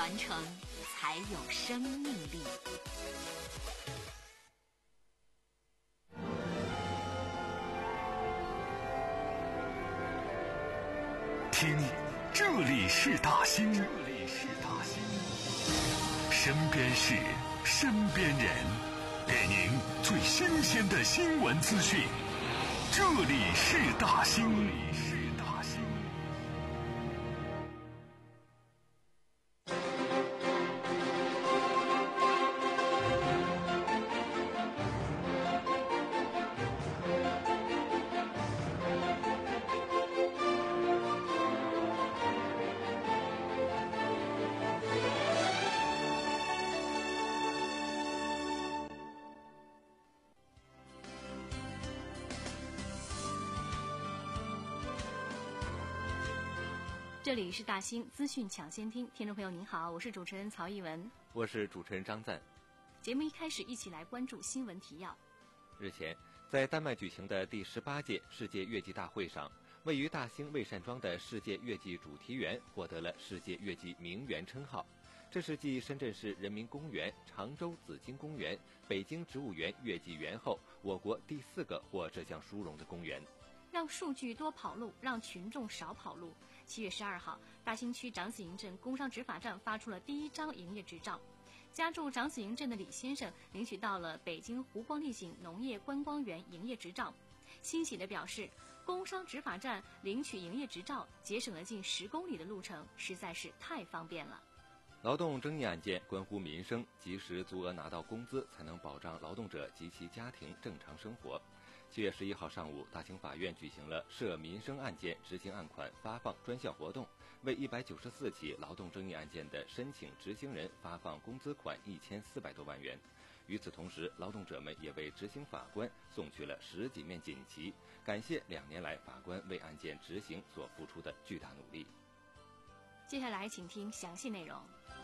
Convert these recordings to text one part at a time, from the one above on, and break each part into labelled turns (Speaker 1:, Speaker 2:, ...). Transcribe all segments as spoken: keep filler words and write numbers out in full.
Speaker 1: 传承才有生命力。
Speaker 2: 听，这里是大兴，这里是大兴，身边事，身边人，给您最新鲜的新闻资讯。这里是大兴，这里是大兴。
Speaker 3: 这里是大兴资讯抢先听，听众朋友您好，我是主持人曹艺文，
Speaker 4: 我是主持人张赞。
Speaker 3: 节目一开始，一起来关注新闻提要。
Speaker 4: 日前，在丹麦举行的第十八届世界月季大会上，位于大兴魏善庄的世界月季主题园获得了世界月季名园称号。这是继深圳市人民公园、常州紫荆公园、北京植物园月季园后，我国第四个获这项殊荣的公园。
Speaker 3: 让数据多跑路，让群众少跑路。七月十二号，大兴区长子营镇工商执法站发出了第一张营业执照。家住长子营镇的李先生领取到了北京湖光丽景农业观光园营业执照，欣喜地表示，工商执法站领取营业执照，节省了近十公里的路程，实在是太方便了。
Speaker 4: 劳动争议案件关乎民生，及时足额拿到工资，才能保障劳动者及其家庭正常生活。七月十一号上午，大兴法院举行了涉民生案件执行案款发放专项活动，为一百九十四起劳动争议案件的申请执行人发放工资款一千四百多万元。与此同时，劳动者们也为执行法官送去了十几面锦旗，感谢两年来法官为案件执行所付出的巨大努力。
Speaker 3: 接下来请听详细内容。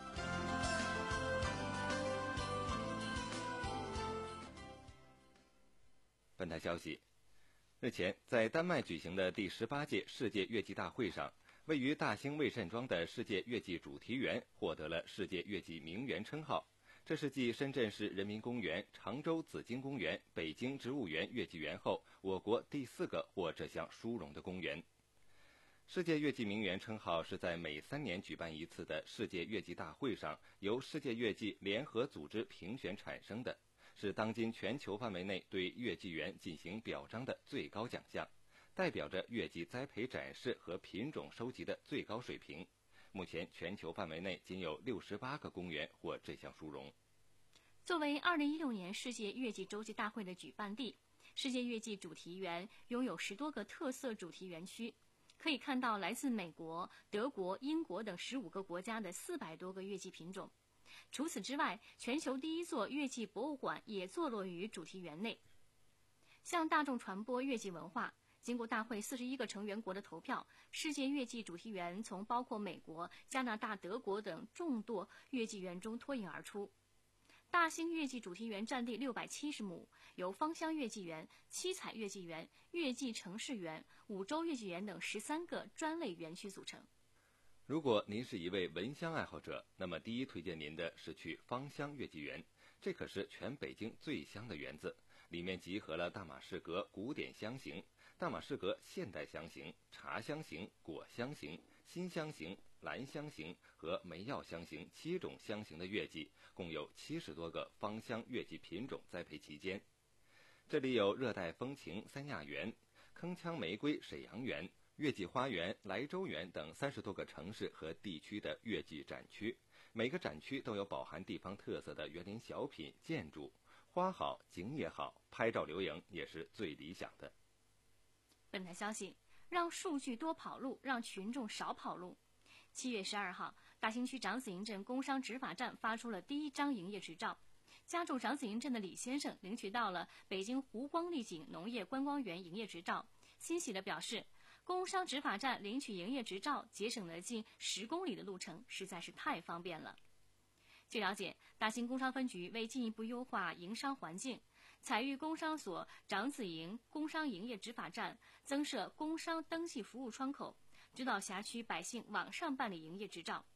Speaker 4: 本台消息，日前，在丹麦举行的第十八届世界月季大会上，位于大兴魏善庄的世界月季主题园获得了世界月季名园称号。这是继深圳市人民公园、常州紫荆公园、北京植物园月季园后，我国第四个获这项殊荣的公园。世界月季名园称号是在每三年举办一次的世界月季大会上，由世界月季联合组织评选产生的，是当今全球范围内对月季园进行表彰的最高奖项，代表着月季栽培展示和品种收集的最高水平。目前全球范围内仅有六十八个公园获这项殊荣。
Speaker 3: 作为二零一六年世界月季洲际大会的举办地，世界月季主题园拥有十多个特色主题园区，可以看到来自美国、德国、英国等十五个国家的四百多个月季品种。除此之外，全球第一座月季博物馆也坐落于主题园内。向大众传播月季文化，经过大会四十一个成员国的投票，世界月季主题园从包括美国、加拿大、德国等众多月季园中脱颖而出。大兴月季主题园占地六百七十亩，由芳香月季园、七彩月季园、月季城市园、五洲月季园等十三个专类园区组成。
Speaker 4: 如果您是一位闻香爱好者，那么第一推荐您的是去芳香月季园，这可是全北京最香的园子，里面集合了大马士革古典香型、大马士革现代香型、茶香型、果香型、新香型、兰香型和梅药香型七种香型的月季，共有七十多个芳香月季品种栽培期间。这里有热带风情三亚园、铿锵玫瑰沈阳园、月季花园、莱州园等三十多个城市和地区的月季展区，每个展区都有饱含地方特色的园林小品、建筑，花好景也好，拍照留影也是最理想的。
Speaker 3: 本台消息，让数据多跑路，让群众少跑路。七月十二号，大兴区长子营镇工商执法站发出了第一张营业执照。家住长子营镇的李先生领取到了北京湖光丽景农业观光园营业执照，欣喜地表示，工商执法站领取营业执照，节省了近十公里的路程，实在是太方便了。据了解，大兴工商分局为进一步优化营商环境，采育工商所长子营工商营业执法站增设工商登记服务窗口，指导辖区百姓网上办理营业执照。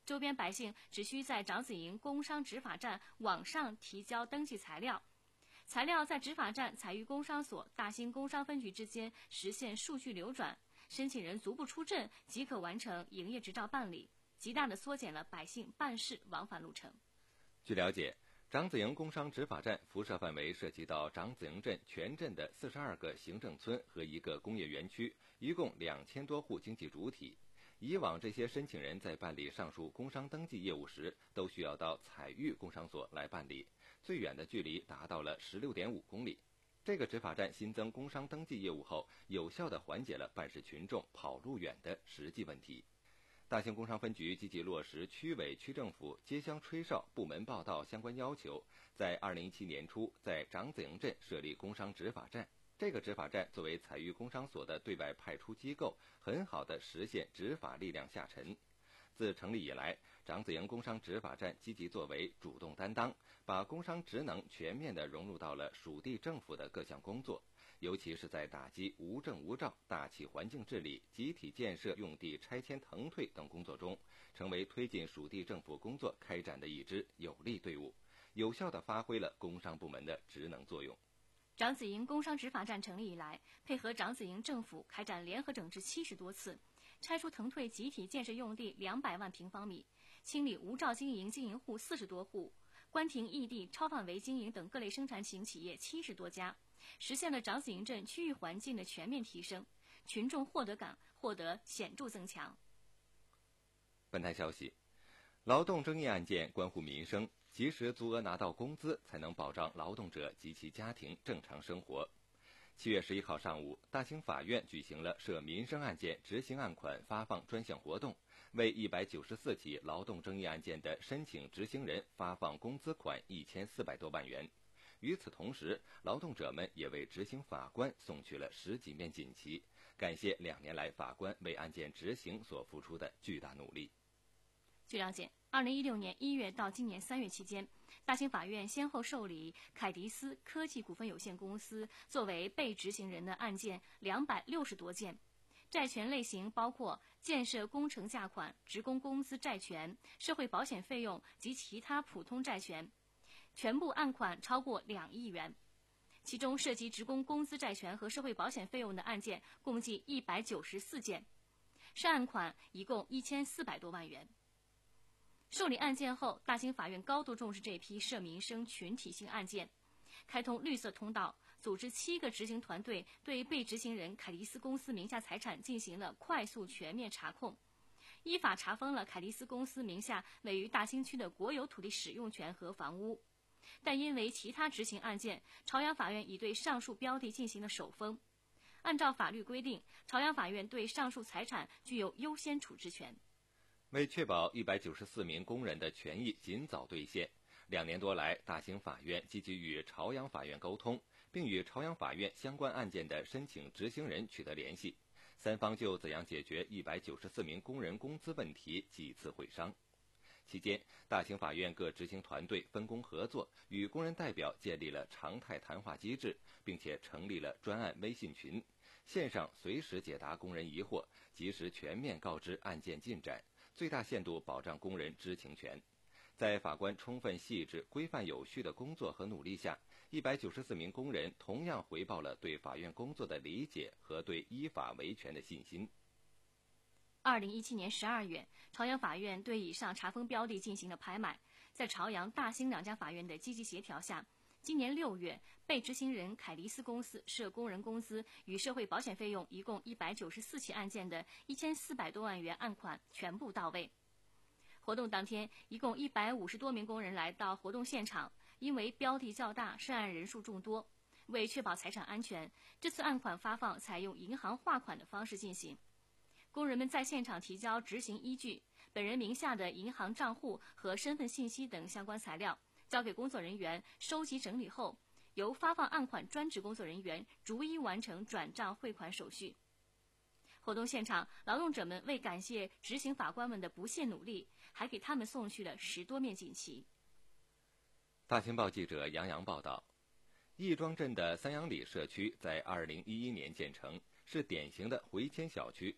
Speaker 3: 周边百姓只需在长子营工商执法站网上提交登记材料，材料在执法站采于工商所、大兴工商分局之间实现数据流转，申请人足不出镇即可完成营业执照办理，极大地缩减了百姓办事往返路程。
Speaker 4: 据了解，长子营工商执法站辐射范围涉及到长子营镇全镇的四十二个行政村和一个工业园区，一共两千多户经济主体。以往这些申请人在办理上述工商登记业务时，都需要到采育工商所来办理，最远的距离达到了 十六点五公里。这个执法站新增工商登记业务后，有效地缓解了办事群众跑路远的实际问题。大兴工商分局积极落实区委区政府接乡吹哨、部门报到相关要求，在二零一七年初在长子营镇设立工商执法站。这个执法站作为采育工商所的对外派出机构，很好地实现执法力量下沉。自成立以来，长子营工商执法站积极作为、主动担当，把工商职能全面地融入到了属地政府的各项工作，尤其是在打击无证无照、大气环境治理、集体建设用地拆迁腾退等工作中，成为推进属地政府工作开展的一支有力队伍，有效地发挥了工商部门的职能作用。
Speaker 3: 长子营工商执法站成立以来，配合长子营政府开展联合整治七十多次，拆除腾退集体建设用地两百万平方米，清理无照经营经营户四十多户，关停异地超范围经营等各类生产型企业七十多家，实现了长子营镇区域环境的全面提升，群众获得感获得显著增强。
Speaker 4: 本台消息，劳动争议案件关乎民生，及时足额拿到工资，才能保障劳动者及其家庭正常生活。七月十一号上午，大兴法院举行了涉民生案件执行案款发放专项活动，为一百九十四起劳动争议案件的申请执行人发放工资款一千四百多万元。与此同时，劳动者们也为执行法官送去了十几面锦旗，感谢两年来法官为案件执行所付出的巨大努力。
Speaker 3: 据了解，二零一六年一月到今年三月期间，大兴法院先后受理凯迪斯科技股份有限公司作为被执行人的案件两百六十多件，债权类型包括建设工程价款、职工工资债权、社会保险费用及其他普通债权，全部案款超过两亿元。其中涉及职工工资债权和社会保险费用的案件共计一百九十四件，涉案款一共一千四百多万元。受理案件后，大兴法院高度重视这批涉民生群体性案件，开通绿色通道，组织七个执行团队对被执行人凯迪斯公司名下财产进行了快速全面查控，依法查封了凯迪斯公司名下位于大兴区的国有土地使用权和房屋。但因为其他执行案件，朝阳法院已对上述标的进行了首封。按照法律规定，朝阳法院对上述财产具有优先处置权。
Speaker 4: 为确保一百九十四名工人的权益尽早兑现，两年多来，大兴法院积极与朝阳法院沟通，并与朝阳法院相关案件的申请执行人取得联系，三方就怎样解决一百九十四名工人工资问题几次会商。期间，大兴法院各执行团队分工合作，与工人代表建立了常态谈话机制，并且成立了专案微信群，线上随时解答工人疑惑，及时全面告知案件进展，最大限度保障工人知情权。在法官充分细致、规范有序的工作和努力下，一百九十四名工人同样回报了对法院工作的理解和对依法维权的信心。
Speaker 3: 二零一七年十二月，朝阳法院对以上查封标的进行了拍卖。在朝阳、大兴两家法院的积极协调下，今年六月，被执行人凯迪斯公司涉工人工资与社会保险费用一共一百九十四起案件的一千四百多万元案款全部到位。活动当天，一共一百五十多名工人来到活动现场，因为标的较大，涉案人数众多，为确保财产安全，这次案款发放采用银行划款的方式进行。工人们在现场提交执行依据、本人名下的银行账户和身份信息等相关材料，交给工作人员收集整理后，由发放案款专职工作人员逐一完成转账汇款手续。活动现场，劳动者们为感谢执行法官们的不懈努力，还给他们送去了十多面锦旗。
Speaker 4: 大兴报记者杨洋报道，亦庄镇的三阳里社区在二零一一年建成，是典型的回迁小区。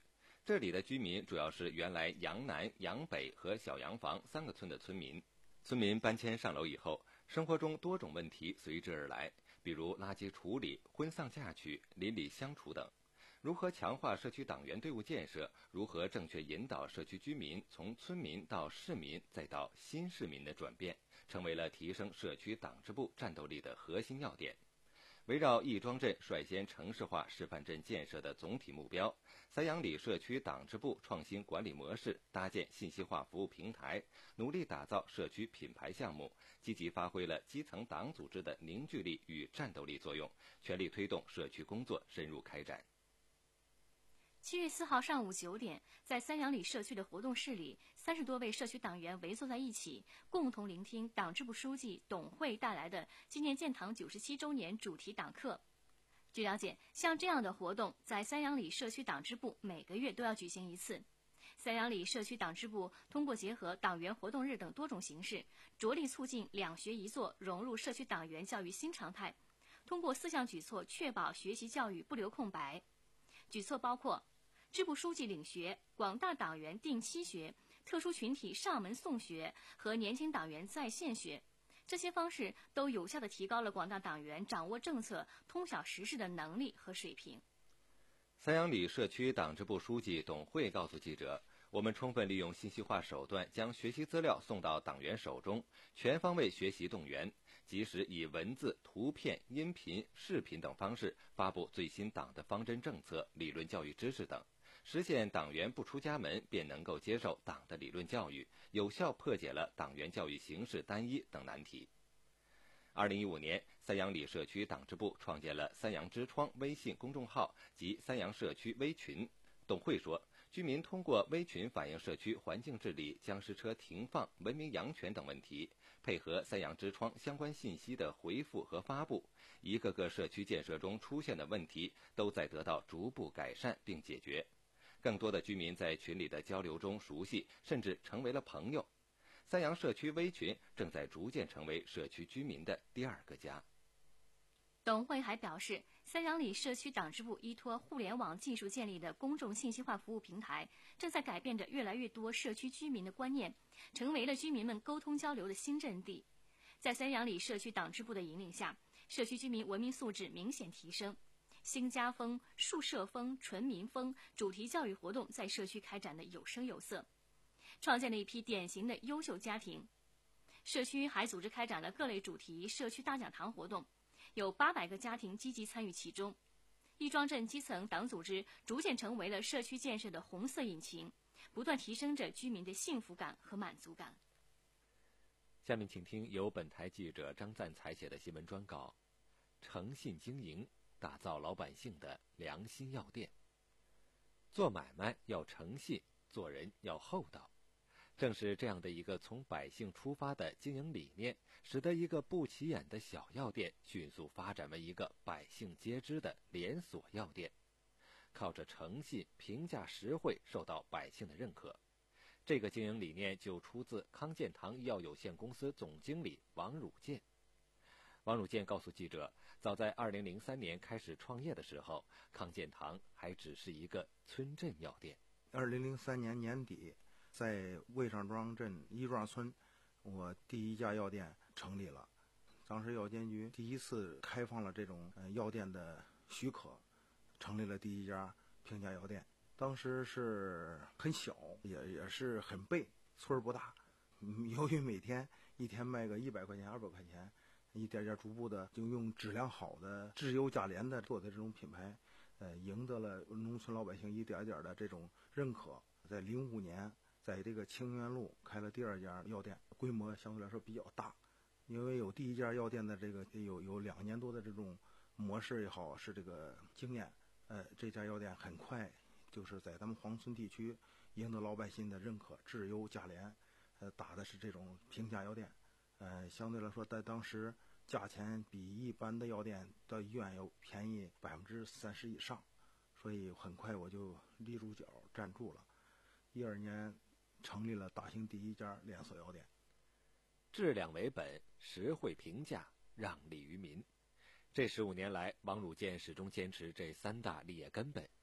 Speaker 4: 这里的居民主要是原来杨南、杨北和小洋房三个村的村民。村民搬迁上楼以后，生活中多种问题随之而来，比如垃圾处理、婚丧嫁娶、邻里相处等。如何强化社区党员队伍建设，如何正确引导社区居民从村民到市民再到新市民的转变，成为了提升社区党支部战斗力的核心要点。围绕亦庄镇率先城市化示范镇建设的总体目标，三阳里社区党支部创新管理模式，搭建信息化服务平台，努力打造社区品牌项目，积极发挥了基层党组织的凝聚力与战斗力作用，全力推动社区工作深入开展。
Speaker 3: 七月四号上午九点，在三阳里社区的活动室里，三十多位社区党员围坐在一起，共同聆听党支部书记董慧带来的纪念建党九十七周年主题党课。据了解，像这样的活动在三阳里社区党支部每个月都要举行一次。三阳里社区党支部通过结合党员活动日等多种形式，着力促进两学一做融入社区党员教育新常态，通过四项举措确保学习教育不留空白。举措包括支部书记领学、广大党员定期学、特殊群体上门送学和年轻党员在线学，这些方式都有效地提高了广大党员掌握政策、通晓时事的能力和水平。
Speaker 4: 三阳里社区党支部书记董慧告诉记者，我们充分利用信息化手段，将学习资料送到党员手中，全方位学习动员，及时以文字、图片、音频、视频等方式发布最新党的方针政策、理论教育知识等，实现党员不出家门便能够接受党的理论教育，有效破解了党员教育形式单一等难题。二零一五年，三阳里社区党支部创建了三阳之窗微信公众号及三阳社区微群。董慧说，居民通过微群反映社区环境治理、僵尸车停放、文明养犬等问题，配合三阳之窗相关信息的回复和发布，一个个社区建设中出现的问题都在得到逐步改善并解决。更多的居民在群里的交流中熟悉，甚至成为了朋友。三阳社区微群正在逐渐成为社区居民的第二个家。
Speaker 3: 董慧还表示，三阳里社区党支部依托互联网技术建立的公众信息化服务平台，正在改变着越来越多社区居民的观念，成为了居民们沟通交流的新阵地。在三阳里社区党支部的引领下，社区居民文明素质明显提升，新家风、树社风、纯民风主题教育活动在社区开展的有声有色，创建了一批典型的优秀家庭。社区还组织开展了各类主题社区大讲堂活动，有八百个家庭积极参与其中。亦庄镇基层党组织逐渐成为了社区建设的红色引擎，不断提升着居民的幸福感和满足感。
Speaker 4: 下面请听由本台记者张赞采写的新闻专稿：诚信经营，打造老百姓的良心药店。做买卖要诚信，做人要厚道。正是这样的一个从百姓出发的经营理念，使得一个不起眼的小药店迅速发展为一个百姓皆知的连锁药店。靠着诚信、评价实惠，受到百姓的认可。这个经营理念就出自康健堂医药有限公司总经理王汝健。王汝健告诉记者，早在二零零三年开始创业的时候，康健堂还只是一个村镇药店。
Speaker 5: 二零零三年年底，在魏上庄镇亦庄村，我第一家药店成立了。当时药监局第一次开放了这种呃药店的许可，成立了第一家平价药店。当时是很小，也也是很背，村儿不大。由于每天一天卖个一百块钱、二百块钱，一点点逐步的就用质量好的质优价廉的做的这种品牌，呃，赢得了农村老百姓一点点的这种认可。在零五年，在这个清源路开了第二家药店，规模相对来说比较大，因为有第一家药店的这个有有两年多的这种模式也好，是这个经验，呃，这家药店很快就是在咱们黄村地区赢得老百姓的认可，质优价廉，呃，打的是这种平价药店，呃，相对来说在当时价钱比一般的药店到医院要便宜百分之三十以上，所以很快我就立住脚站住了。一二年成立了大兴第一家连锁药店。
Speaker 4: 质量为本，实惠平价，让利于民。这十五年来，王汝健始终坚持这三大立业根本。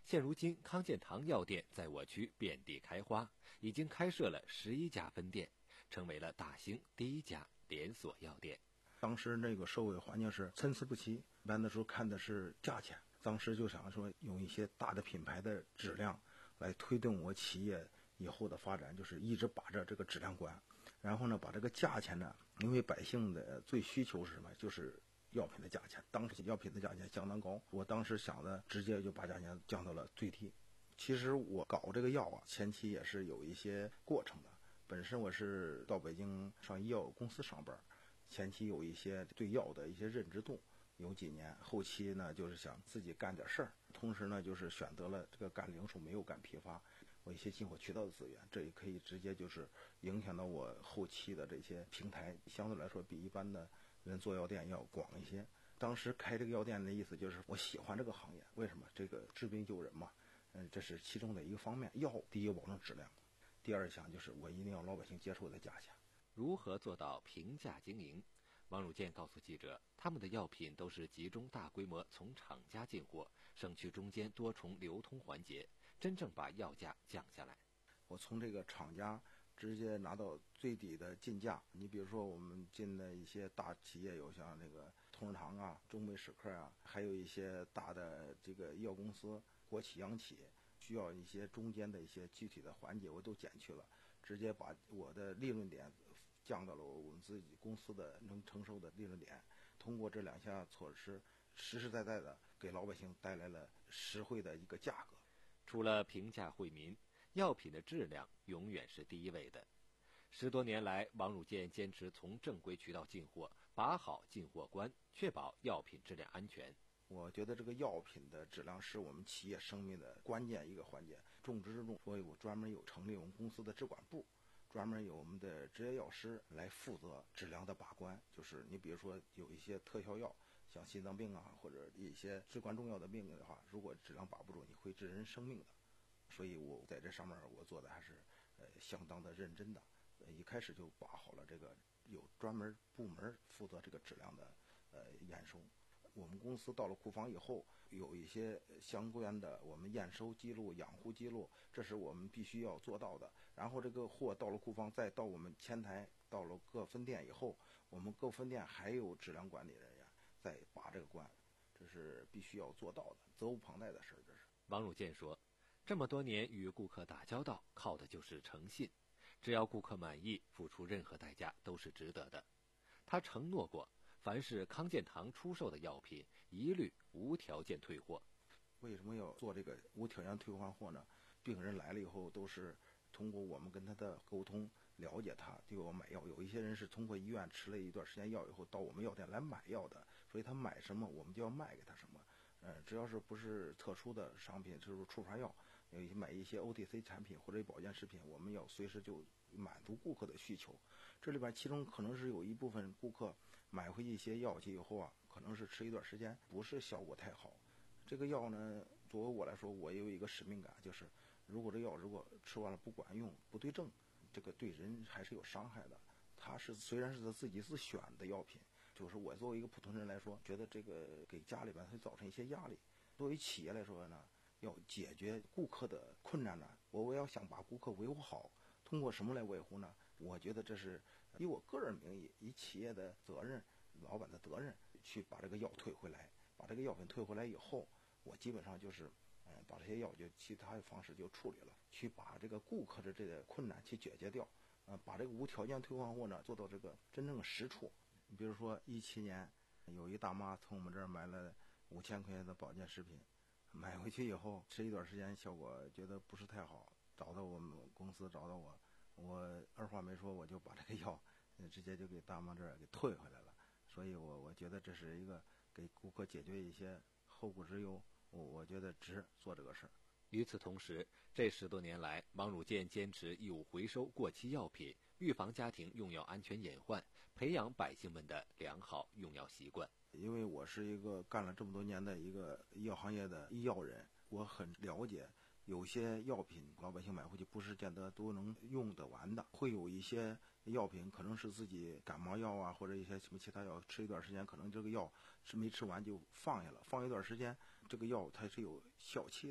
Speaker 4: 现如今康健堂药店在我区遍地开花，已经开设了十一家分店，成为了大兴第一家连锁药店。
Speaker 5: 当时那个社会环境是参差不齐，一般的时候看的是价钱，当时就想说用一些大的品牌的质量来推动我企业以后的发展，就是一直把着这个质量关，然后呢把这个价钱呢，因为百姓的最需求是什么，就是药品的价钱，当时药品的价钱相当高，我当时想的直接就把价钱降到了最低。其实我搞这个药啊，前期也是有一些过程的。本身我是到北京上医药公司上班，前期有一些对药的一些认知度，有几年，后期呢就是想自己干点事儿，同时呢就是选择了这个干零售，没有干批发，我一些进货渠道的资源，这也可以直接就是影响到我后期的这些平台，相对来说比一般的人做药店要广一些。当时开这个药店的意思就是我喜欢这个行业，为什么？这个治病救人嘛，嗯，这是其中的一个方面。药第一保证质量，第二项就是我一定要老百姓接受的价钱。
Speaker 4: 如何做到平价经营？王汝健告诉记者，他们的药品都是集中大规模从厂家进货，省去中间多重流通环节，真正把药价降下来。
Speaker 5: 我从这个厂家直接拿到最低的进价。你比如说我们进的一些大企业，有像这个同仁堂啊、中美史克啊，还有一些大的这个医药公司、国企、央企，需要一些中间的一些具体的环节，我都减去了，直接把我的利润点降到了我们自己公司的能承受的利润点。通过这两项措施，实实在在的给老百姓带来了实惠的一个价格。
Speaker 4: 除了平价惠民，药品的质量永远是第一位的。十多年来，王汝健坚持从正规渠道进货，把好进货关，确保药品质量安全。
Speaker 5: 我觉得这个药品的质量是我们企业生命的关键一个环节，重中之重。所以我专门有成立我们公司的质管部，专门有我们的执业药师来负责质量的把关。就是你比如说有一些特效药，像心脏病啊，或者一些至关重要的病的话，如果质量把不住，你会致人生命的。所以我在这上面我做的还是呃相当的认真的，呃一开始就把好了这个有专门部门负责这个质量的呃验收。我们公司到了库房以后，有一些相关的我们验收记录、养护记录，这是我们必须要做到的。然后这个货到了库房，再到我们前台，到了各分店以后，我们各分店还有质量管理人员在把这个关，这是必须要做到的，责无旁贷的事儿。这是
Speaker 4: 王汝健说，这么多年与顾客打交道，靠的就是诚信，只要顾客满意，付出任何代价都是值得的。他承诺过，凡是康健堂出售的药品，一律无条件退货。
Speaker 5: 为什么要做这个无条件退换货呢？病人来了以后，都是通过我们跟他的沟通，了解他对我买药。有一些人是通过医院吃了一段时间药以后，到我们药店来买药的，所以他买什么，我们就要卖给他什么。呃，只要是不是特殊的商品，就是处方药，有一些买一些 O T C 产品或者保健食品，我们要随时就满足顾客的需求。这里边其中可能是有一部分顾客买回一些药剂以后啊，可能是吃一段时间不是效果太好。这个药呢，作为我来说，我有一个使命感，就是如果这药如果吃完了不管用、不对症，这个对人还是有伤害的。它是虽然是他自己自选的药品，就是我作为一个普通人来说，觉得这个给家里边会造成一些压力。作为企业来说呢，要解决顾客的困难呢，我我要想把顾客维护好，通过什么来维护呢？我觉得这是以我个人名义，以企业的责任、老板的责任，去把这个药退回来。把这个药品退回来以后，我基本上就是，嗯，把这些药就其他的方式就处理了，去把这个顾客的这个困难去解决掉，嗯，把这个无条件退换货呢做到这个真正的实处。你比如说一七年，有一大妈从我们这儿买了五千块钱的保健食品，买回去以后吃一段时间，效果觉得不是太好，找到我们公司找到我，我二话没说，我就把这个药直接就给大妈这儿给退回来了。所以我我觉得这是一个给顾客解决一些后顾之忧，我我觉得值做这个事儿。
Speaker 4: 与此同时，这十多年来，王汝健坚持义务回收过期药品，预防家庭用药安全隐患，培养百姓们的良好用药习惯。
Speaker 5: 因为我是一个干了这么多年的一个医药行业的医药人，我很了解有些药品老百姓买回去不是见得都能用得完的，会有一些药品可能是自己感冒药啊，或者一些什么其他药，吃一段时间可能这个药是没吃完就放下了，放一段时间这个药它是有效期的，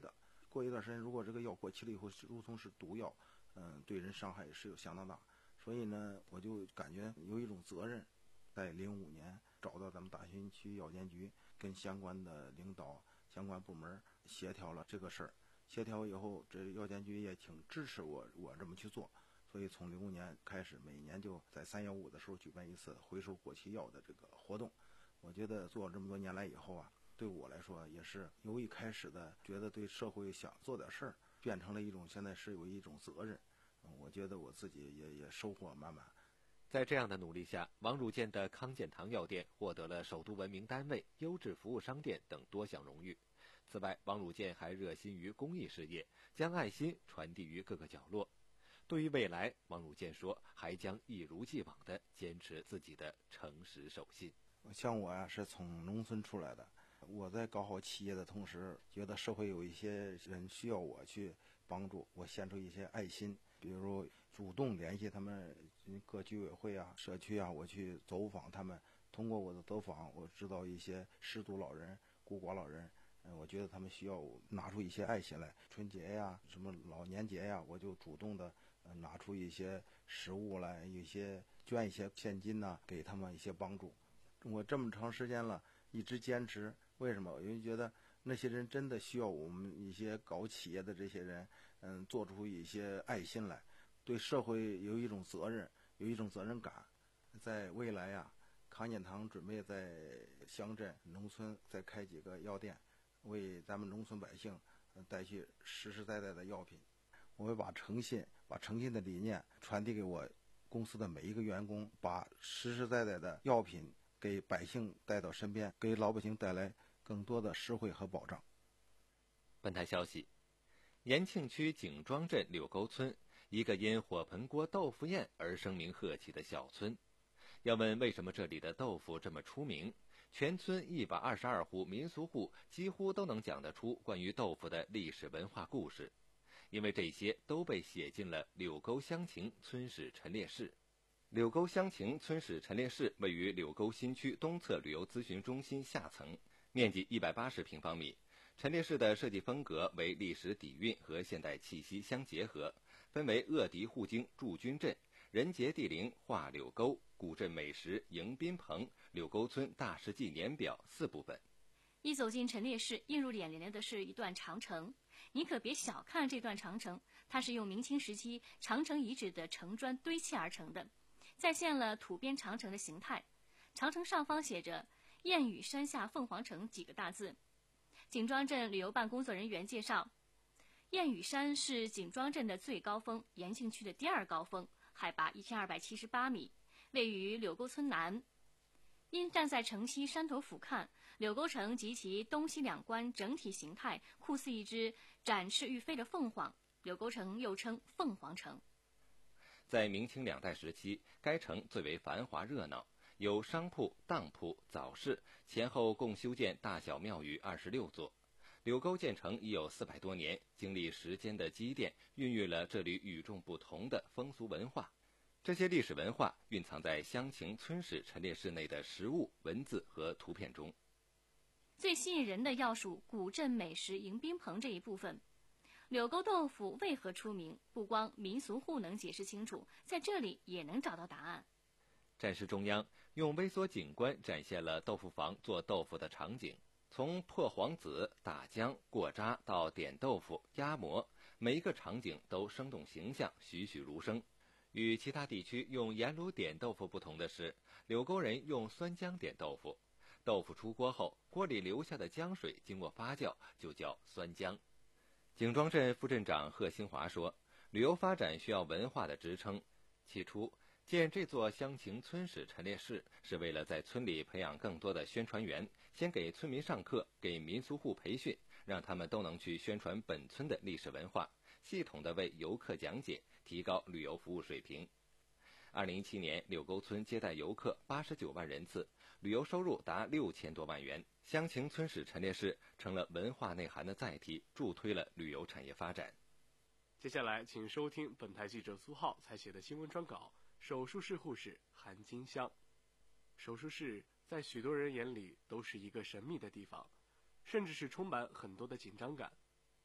Speaker 5: 过一段时间，如果这个药过期了以后，如同是毒药，嗯，对人伤害是有相当大。所以呢，我就感觉有一种责任，在零五年找到咱们大兴区药监局，跟相关的领导、相关部门协调了这个事儿。协调以后，这药监局也挺支持我，我这么去做。所以从零五年开始，每年就在三幺五的时候举办一次回收过期药的这个活动。我觉得做了这么多年来以后啊，对我来说也是由一开始的觉得对社会想做点事儿，变成了一种现在是有一种责任。嗯，我觉得我自己也也收获满满。
Speaker 4: 在这样的努力下，王汝建的康健堂药店获得了首都文明单位、优质服务商店等多项荣誉。此外，王汝建还热心于公益事业，将爱心传递于各个角落。对于未来，王汝建说，还将一如既往地坚持自己的诚实守信。
Speaker 5: 像我呀，是从农村出来的，我在搞好企业的同时，觉得社会有一些人需要我去帮助，我献出一些爱心，比如主动联系他们各居委会啊、社区啊，我去走访他们。通过我的走访，我知道一些失独老人、孤寡老人，嗯，我觉得他们需要拿出一些爱心来。春节呀、什么老年节呀，我就主动的呃拿出一些食物来，一些捐一些现金呐、啊，给他们一些帮助。我这么长时间了，一直坚持，为什么？因为觉得那些人真的需要我们一些搞企业的这些人，嗯，做出一些爱心来，对社会有一种责任，有一种责任感。在未来呀、啊，康健堂准备在乡镇、农村再开几个药店，为咱们农村百姓带去实实在在的药品。我会把诚信、把诚信的理念传递给我公司的每一个员工，把实实在在的药品给百姓带到身边，给老百姓带来更多的实惠和保障。
Speaker 4: 本台消息，延庆区景庄镇柳沟村，一个因火盆锅豆腐宴而声名鹤起的小村。要问为什么这里的豆腐这么出名，全村一百二十二户民俗户几乎都能讲得出关于豆腐的历史文化故事，因为这些都被写进了柳沟乡情村史陈列室。柳沟乡情村史陈列室位于柳沟新区东侧旅游咨询中心下层，面积一百八十平方米。陈列室的设计风格为历史底蕴和现代气息相结合，分为鄂迪护京驻军镇、人杰地灵画柳沟、古镇美食迎宾棚、柳沟村大事纪年表四部分。
Speaker 3: 一走进陈列室，映入眼帘的是一段长城。你可别小看这段长城，它是用明清时期长城遗址的城砖堆砌而成的，再现了土边长城的形态。长城上方写着“燕语山下凤凰城”几个大字。景庄镇旅游办工作人员介绍，燕语山是景庄镇的最高峰，延庆区的第二高峰，海拔一千二百七十八米，位于柳沟村南。因站在城西山头俯瞰，柳沟城及其东西两关整体形态酷似一只展翅欲飞的凤凰，柳沟城又称凤凰城。
Speaker 4: 在明清两代时期，该城最为繁华热闹，有商铺、当铺、早市，前后共修建大小庙宇二十六座。柳沟建成已有四百多年，经历时间的积淀，孕育了这里与众不同的风俗文化。这些历史文化蕴藏在乡情村史陈列室内的实物、文字和图片中。
Speaker 3: 最吸引人的要数古镇美食迎宾棚这一部分。柳沟豆腐为何出名？不光民俗户能解释清楚，在这里也能找到答案。
Speaker 4: 展示中央用微缩景观展现了豆腐房做豆腐的场景，从破黄子、打浆、过渣到点豆腐、压模，每一个场景都生动形象，栩栩如生。与其他地区用盐卤点豆腐不同的是，柳沟人用酸浆点豆腐。豆腐出锅后，锅里留下的浆水经过发酵，就叫酸浆。景庄镇副镇长贺新华说，旅游发展需要文化的支撑。起初，建这座乡情村史陈列室是为了在村里培养更多的宣传员，先给村民上课，给民俗户培训，让他们都能去宣传本村的历史文化，系统地为游客讲解，提高旅游服务水平。二零一七年，柳沟村接待游客八十九万人次，旅游收入达六千多万元。乡情村史陈列室成了文化内涵的载体，助推了旅游产业发展。
Speaker 6: 接下来，请收听本台记者苏浩采写的新闻专稿。手术室护士韩金香。手术室在许多人眼里都是一个神秘的地方，甚至是充满很多的紧张感。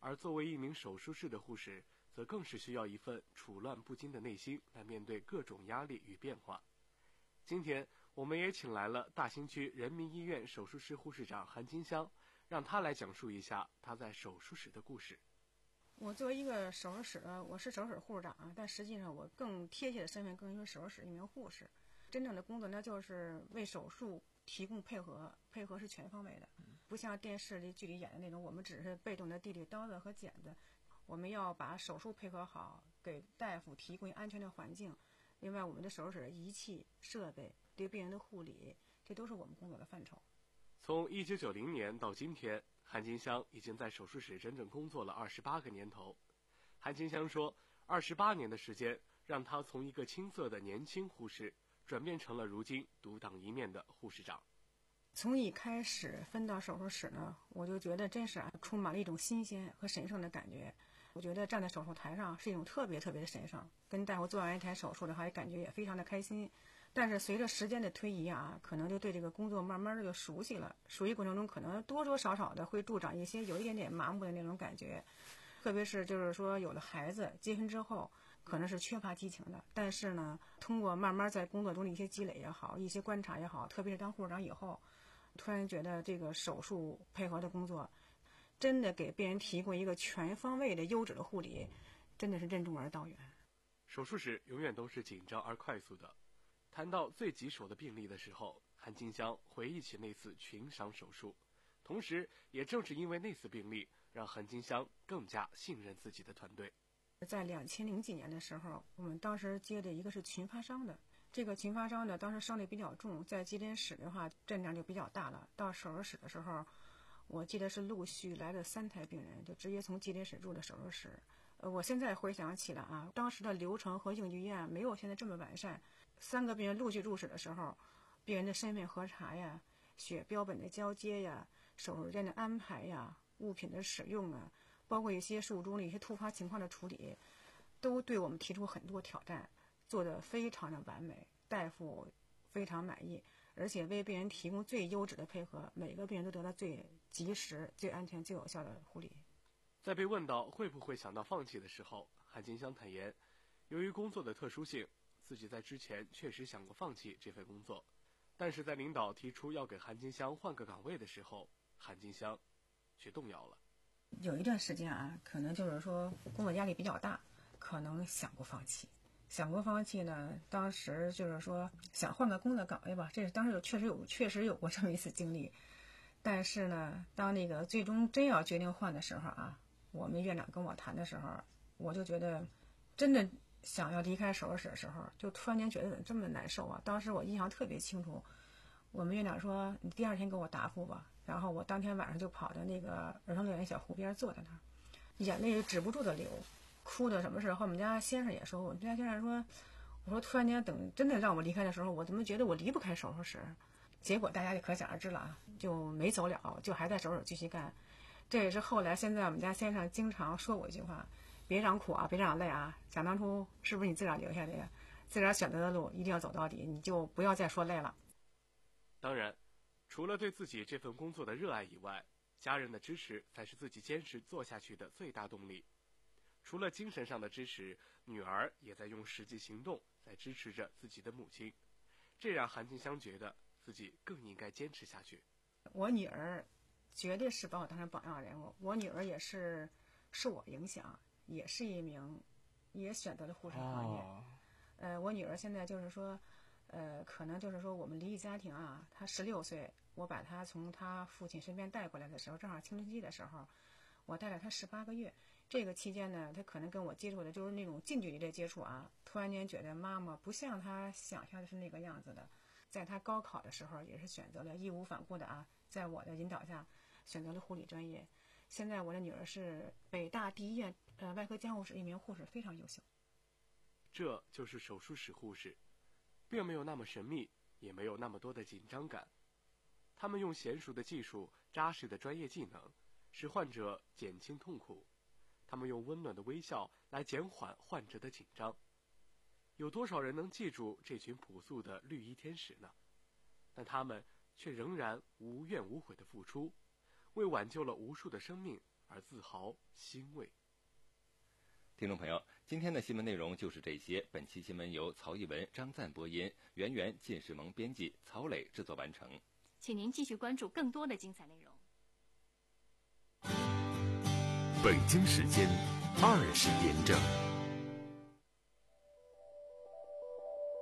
Speaker 6: 而作为一名手术室的护士，则更是需要一份处乱不惊的内心来面对各种压力与变化。今天我们也请来了大兴区人民医院手术室护士长韩金香，让她来讲述一下她在手术室的故事。
Speaker 7: 我作为一个手术室的，我是手术室护士长，但实际上我更贴切的身份更是手术室一名护士。真正的工作呢，就是为手术提供配合，配合是全方位的，不像电视里剧里演的那种，我们只是被动的递递刀子和剪子。我们要把手术配合好，给大夫提供安全的环境。另外，我们的手术室的仪器设备、对病人的护理，这都是我们工作的范畴。
Speaker 6: 从一九九零年到今天，韩金香已经在手术室整整工作了二十八个年头。韩金香说，二十八年的时间，让她从一个青涩的年轻护士，转变成了如今独当一面的护士长。
Speaker 7: 从一开始分到手术室呢，我就觉得真是啊，充满了一种新鲜和神圣的感觉。我觉得站在手术台上是一种特别特别的神圣，跟大夫做完一台手术的话，也感觉也非常的开心。但是随着时间的推移啊，可能就对这个工作慢慢的就熟悉了。熟悉过程中，可能多多少少的会助长一些有一点点麻木的那种感觉。特别是就是说有了孩子，结婚之后，可能是缺乏激情的。但是呢，通过慢慢在工作中的一些积累也好，一些观察也好，特别是当护士长以后，突然觉得这个手术配合的工作，真的给病人提供一个全方位的优质的护理，真的是任重而道远。
Speaker 6: 手术室永远都是紧张而快速的。谈到最棘手的病例的时候，韩金香回忆起那次群伤手术，同时也正是因为那次病例，让韩金香更加信任自己的团队。
Speaker 7: 在两千零几年的时候，我们当时接的一个是群发伤的，这个群发伤呢，当时伤得比较重，在急诊室的话阵仗就比较大了。到手术室的时候，我记得是陆续来了三台病人，就直接从急诊室入的手术室。呃，我现在回想起来啊，当时的流程和应急预案没有现在这么完善。三个病人陆续入室的时候，病人的身份核查呀、血标本的交接呀、手术间的安排呀、物品的使用啊，包括一些术中的一些突发情况的处理，都对我们提出很多挑战，做得非常的完美，大夫非常满意，而且为病人提供最优质的配合，每个病人都得到最及时、最安全、最有效的护理。
Speaker 6: 在被问到会不会想到放弃的时候，韩金香坦言，由于工作的特殊性，自己在之前确实想过放弃这份工作，但是在领导提出要给韩金香换个岗位的时候，韩金香却动摇了。
Speaker 7: 有一段时间啊，可能就是说工作压力比较大，可能想过放弃。想过放弃呢，当时就是说想换个工作岗位吧，这是当时有确实有确实有过这么一次经历。但是呢，当那个最终真要决定换的时候啊，我们院长跟我谈的时候，我就觉得真的想要离开手术室的时候，就突然间觉得怎么这么难受啊！当时我印象特别清楚，我们院长说你第二天给我答复吧，然后我当天晚上就跑到那个儿童乐园小湖边坐在那儿，眼泪就止不住的流，哭的什么事。后我们家先生也说，我们家先生说，我说突然间等真的让我离开的时候，我怎么觉得我离不开手术室？结果大家就可想而知了，就没走了，就还在手术室继续干。这也是后来现在我们家先生经常说我一句话，别让苦啊，别让累啊，想当初是不是你自个儿留下的呀？自个儿选择的路一定要走到底，你就不要再说累了。
Speaker 6: 当然，除了对自己这份工作的热爱以外，家人的支持才是自己坚持做下去的最大动力。除了精神上的支持，女儿也在用实际行动在支持着自己的母亲，这让韩金香觉得自己更应该坚持下去。
Speaker 7: 我女儿绝对是把我当成榜样人物，我女儿也是受我影响，也是一名也选择了护士行业。哦、呃，我女儿现在就是说，呃，可能就是说我们离异家庭啊，她十六岁，我把她从她父亲身边带过来的时候，正好青春期的时候，我带了她十八个月。这个期间呢，她可能跟我接触的就是那种近距离的接触啊，突然间觉得妈妈不像她想象的是那个样子的。在她高考的时候，也是选择了义无反顾的啊，在我的引导下选择了护理专业。现在我的女儿是北大第一医院呃外科监护室一名护士，非常优秀。
Speaker 6: 这就是手术室护士，并没有那么神秘，也没有那么多的紧张感。他们用娴熟的技术、扎实的专业技能，使患者减轻痛苦。他们用温暖的微笑来减缓患者的紧张。有多少人能记住这群朴素的绿衣天使呢？但他们却仍然无怨无悔的付出，为挽救了无数的生命而自豪欣慰。
Speaker 4: 听众朋友，今天的新闻内容就是这些。本期新闻由曹一文、张赞播音，圆圆、靳世萌编辑，曹磊制作完成。
Speaker 3: 请您继续关注更多的精彩内容。
Speaker 2: 北京时间二十点整。